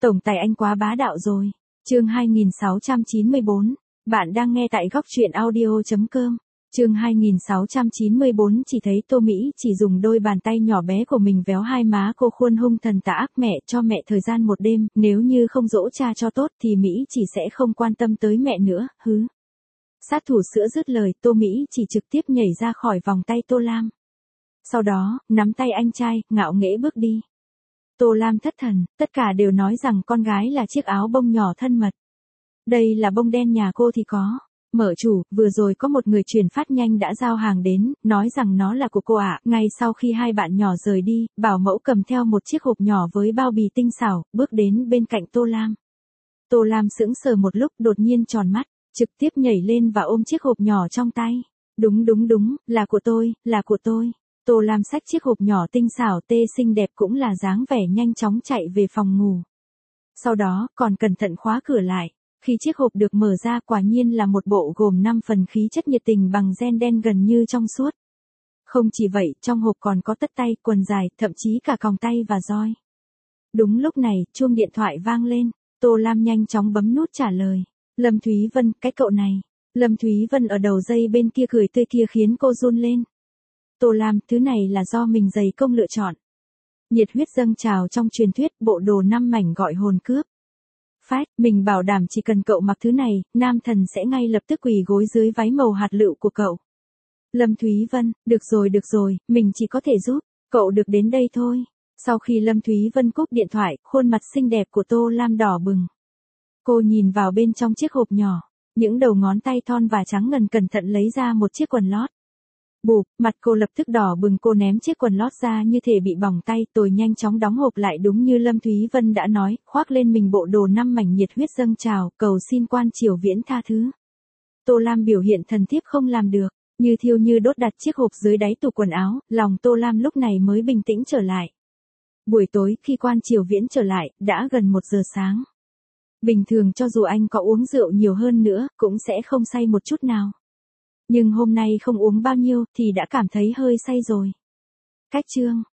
Tổng tài anh quá bá đạo rồi. Chương 2694. Bạn đang nghe tại góc truyện audio.com. Chương 2694 chỉ thấy Tô Mỹ chỉ dùng đôi bàn tay nhỏ bé của mình véo hai má cô khuôn hung thần tà ác mẹ cho mẹ thời gian một đêm, nếu như không dỗ cha cho tốt thì Mỹ chỉ sẽ không quan tâm tới mẹ nữa, hứ. Sát thủ sữa dứt lời, Tô Mỹ chỉ trực tiếp nhảy ra khỏi vòng tay Tô Lam. Sau đó, nắm tay anh trai, ngạo nghễ bước đi. Tô Lam thất thần, tất cả đều nói rằng con gái là chiếc áo bông nhỏ thân mật. Đây là bông đen nhà cô thì có. Mở chủ, vừa rồi có một người chuyển phát nhanh đã giao hàng đến, nói rằng nó là của cô ạ. Ngay sau khi hai bạn nhỏ rời đi, bảo mẫu cầm theo một chiếc hộp nhỏ với bao bì tinh xảo, bước đến bên cạnh Tô Lam. Tô Lam sững sờ một lúc, đột nhiên tròn mắt, trực tiếp nhảy lên và ôm chiếc hộp nhỏ trong tay. Đúng, là của tôi, là của tôi. Tô Lam xách chiếc hộp nhỏ tinh xảo tê xinh đẹp cũng là dáng vẻ nhanh chóng chạy về phòng ngủ. Sau đó, còn cẩn thận khóa cửa lại. Khi chiếc hộp được mở ra quả nhiên là một bộ gồm 5 phần khí chất nhiệt tình bằng ren đen gần như trong suốt. Không chỉ vậy, trong hộp còn có tất tay, quần dài, thậm chí cả còng tay và roi. Đúng lúc này, chuông điện thoại vang lên, Tô Lam nhanh chóng bấm nút trả lời. Lâm Thúy Vân, cái cậu này. Lâm Thúy Vân ở đầu dây bên kia cười tươi kia khiến cô run lên. Tô Lam, thứ này là do mình dày công lựa chọn. Nhiệt huyết dâng trào trong truyền thuyết, bộ đồ 5 mảnh gọi hồn cướp. Phách, mình bảo đảm chỉ cần cậu mặc thứ này, nam thần sẽ ngay lập tức quỳ gối dưới váy màu hạt lựu của cậu. Lâm Thúy Vân, được rồi, mình chỉ có thể giúp, cậu được đến đây thôi. Sau khi Lâm Thúy Vân cúp điện thoại, khuôn mặt xinh đẹp của Tô Lam đỏ bừng. Cô nhìn vào bên trong chiếc hộp nhỏ, những đầu ngón tay thon và trắng ngần cẩn thận lấy ra một chiếc quần lót. Bụp, mặt cô lập tức đỏ bừng, cô ném chiếc quần lót ra như thể bị bỏng tay, tôi nhanh chóng đóng hộp lại đúng như Lâm Thúy Vân đã nói, khoác lên mình bộ đồ 5 mảnh nhiệt huyết dâng trào, cầu xin quan triều viễn tha thứ. Tô Lam biểu hiện thần thiếp không làm được, như thiêu như đốt đặt chiếc hộp dưới đáy tủ quần áo, lòng Tô Lam lúc này mới bình tĩnh trở lại. Buổi tối khi quan triều viễn trở lại, đã gần 1 giờ sáng. Bình thường cho dù anh có uống rượu nhiều hơn nữa, cũng sẽ không say một chút nào. Nhưng hôm nay không uống bao nhiêu thì đã cảm thấy hơi say rồi. Cách chương